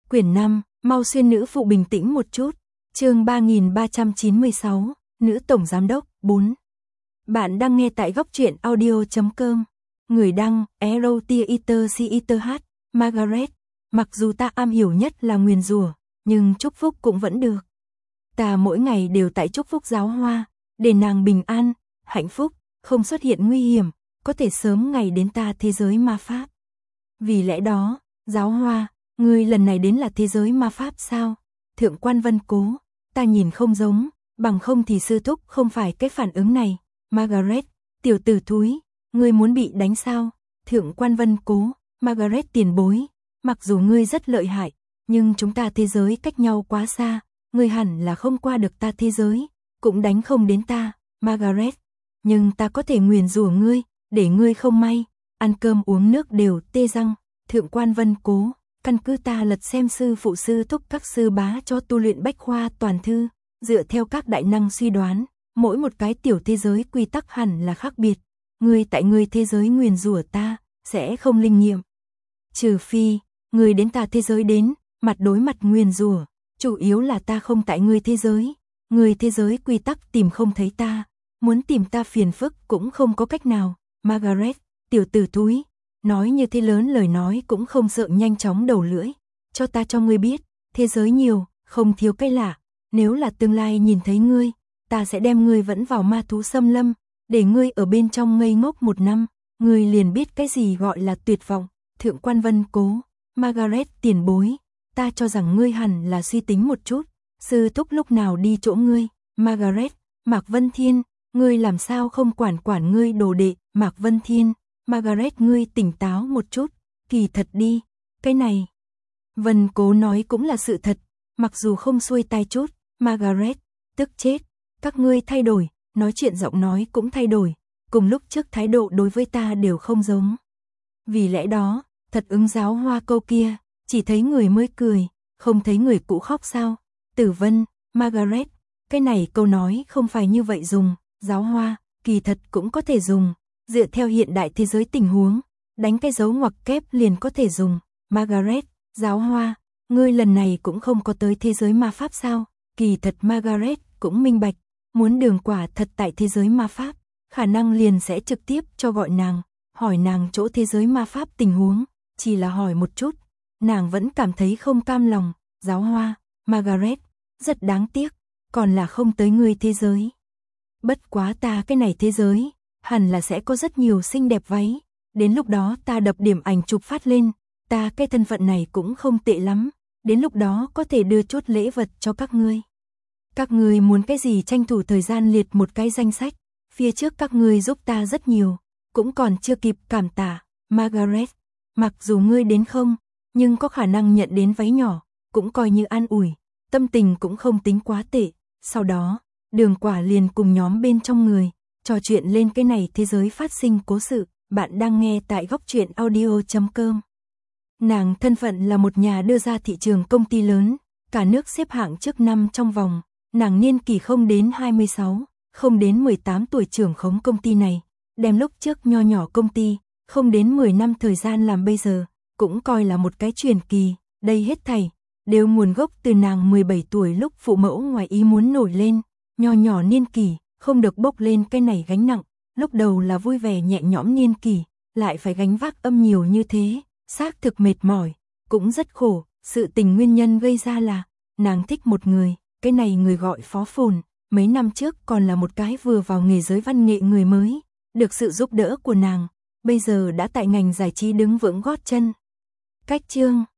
Quyển 5, mau xuyên nữ phụ bình tĩnh một chút. Chương 3396, nữ tổng giám đốc 4. Bạn đang nghe tại góc truyện audio.com. Người đăng: Erotiater Margaret. Mặc dù ta am hiểu nhất là nguyền rủa, nhưng chúc phúc cũng vẫn được. Ta mỗi ngày đều tại chúc phúc Giáo Hoa, để nàng bình an, hạnh phúc, không xuất hiện nguy hiểm, có thể sớm ngày đến ta thế giới ma pháp. Vì lẽ đó, Giáo Hoa, ngươi lần này đến là thế giới ma pháp sao? Thượng quan Vân Cố, ta nhìn không giống, bằng không thì sư thúc không phải cái phản ứng này. Margaret, tiểu tử thúi, ngươi muốn bị đánh sao? Thượng quan Vân Cố, Margaret tiền bối, mặc dù ngươi rất lợi hại, nhưng chúng ta thế giới cách nhau quá xa, ngươi hẳn là không qua được ta thế giới, cũng đánh không đến ta. Margaret, nhưng ta có thể nguyền rủa ngươi, để ngươi không may, ăn cơm uống nước đều tê răng. Thượng quan Vân Cố, căn cứ ta lật xem sư phụ sư thúc các sư bá cho tu luyện bách khoa toàn thư, dựa theo các đại năng suy đoán, mỗi một cái tiểu thế giới quy tắc hẳn là khác biệt, ngươi tại ngươi thế giới nguyền rủa ta, sẽ không linh nghiệm. Trừ phi, ngươi đến ta thế giới đến, mặt đối mặt nguyền rủa, chủ yếu là ta không tại ngươi thế giới quy tắc tìm không thấy ta, muốn tìm ta phiền phức cũng không có cách nào. Margaret, tiểu tử thúi, nói như thế lớn lời nói cũng không sợ nhanh chóng đầu lưỡi, cho ta cho ngươi biết, thế giới nhiều, không thiếu cái lạ, nếu là tương lai nhìn thấy ngươi, ta sẽ đem ngươi vẫn vào ma thú xâm lâm, để ngươi ở bên trong ngây ngốc 1 năm, ngươi liền biết cái gì gọi là tuyệt vọng. Thượng quan Vân Cố, Margaret tiền bối, ta cho rằng ngươi hẳn là suy tính một chút, sư thúc lúc nào đi chỗ ngươi. Margaret, Mạc Vân Thiên, ngươi làm sao không quản ngươi đồ đệ. Mạc Vân Thiên, Margaret ngươi tỉnh táo một chút, kỳ thật đi, cái này. Vân Cố nói cũng là sự thật, mặc dù không xuôi tai chút. Margaret, tức chết, các ngươi thay đổi, nói chuyện giọng nói cũng thay đổi, cùng lúc trước thái độ đối với ta đều không giống. Vì lẽ đó, thật ứng Giáo Hoa câu kia, chỉ thấy người mới cười, không thấy người cũ khóc sao? Tử Vân, Margaret, cái này câu nói không phải như vậy dùng. Giáo Hoa, kỳ thật cũng có thể dùng, dựa theo hiện đại thế giới tình huống, đánh cái dấu ngoặc kép liền có thể dùng. Margaret, Giáo Hoa, ngươi lần này cũng không có tới thế giới ma pháp sao? Kỳ thật Margaret cũng minh bạch, muốn đường quả thật tại thế giới ma pháp, khả năng liền sẽ trực tiếp cho gọi nàng, hỏi nàng chỗ thế giới ma pháp tình huống, chỉ là hỏi một chút, nàng vẫn cảm thấy không cam lòng. Giáo Hoa, Margaret, rất đáng tiếc, còn là không tới ngươi thế giới. Bất quá ta cái này thế giới, hẳn là sẽ có rất nhiều xinh đẹp váy, đến lúc đó ta đập điểm ảnh chụp phát lên, ta cái thân phận này cũng không tệ lắm, đến lúc đó có thể đưa chút lễ vật cho các ngươi. Các ngươi muốn cái gì tranh thủ thời gian liệt một cái danh sách, phía trước các ngươi giúp ta rất nhiều, cũng còn chưa kịp cảm tạ. Margaret, mặc dù ngươi đến không, nhưng có khả năng nhận đến váy nhỏ, cũng coi như an ủi, tâm tình cũng không tính quá tệ. Sau đó, Đường Quả liền cùng nhóm bên trong người, trò chuyện lên cái này thế giới phát sinh cố sự. Bạn đang nghe tại góc truyện audio.com. Nàng thân phận là một nhà đưa ra thị trường công ty lớn, cả nước xếp hạng trước 5 trong vòng, nàng niên kỷ không đến 26, không đến 18 tuổi trưởng khống công ty này, đem lúc trước nho nhỏ công ty, không đến 10 năm thời gian làm bây giờ, cũng coi là một cái truyền kỳ. Đây hết thảy đều nguồn gốc từ nàng 17 tuổi lúc phụ mẫu ngoài ý muốn nổi lên, nho nhỏ niên kỷ, không được bốc lên cái này gánh nặng, lúc đầu là vui vẻ nhẹ nhõm niên kỷ, lại phải gánh vác âm nhiều như thế, xác thực mệt mỏi, cũng rất khổ. Sự tình nguyên nhân gây ra là, nàng thích một người, cái này người gọi Phó Phồn, mấy năm trước còn là một cái vừa vào nghề giới văn nghệ người mới, được sự giúp đỡ của nàng, bây giờ đã tại ngành giải trí đứng vững gót chân. Cách chương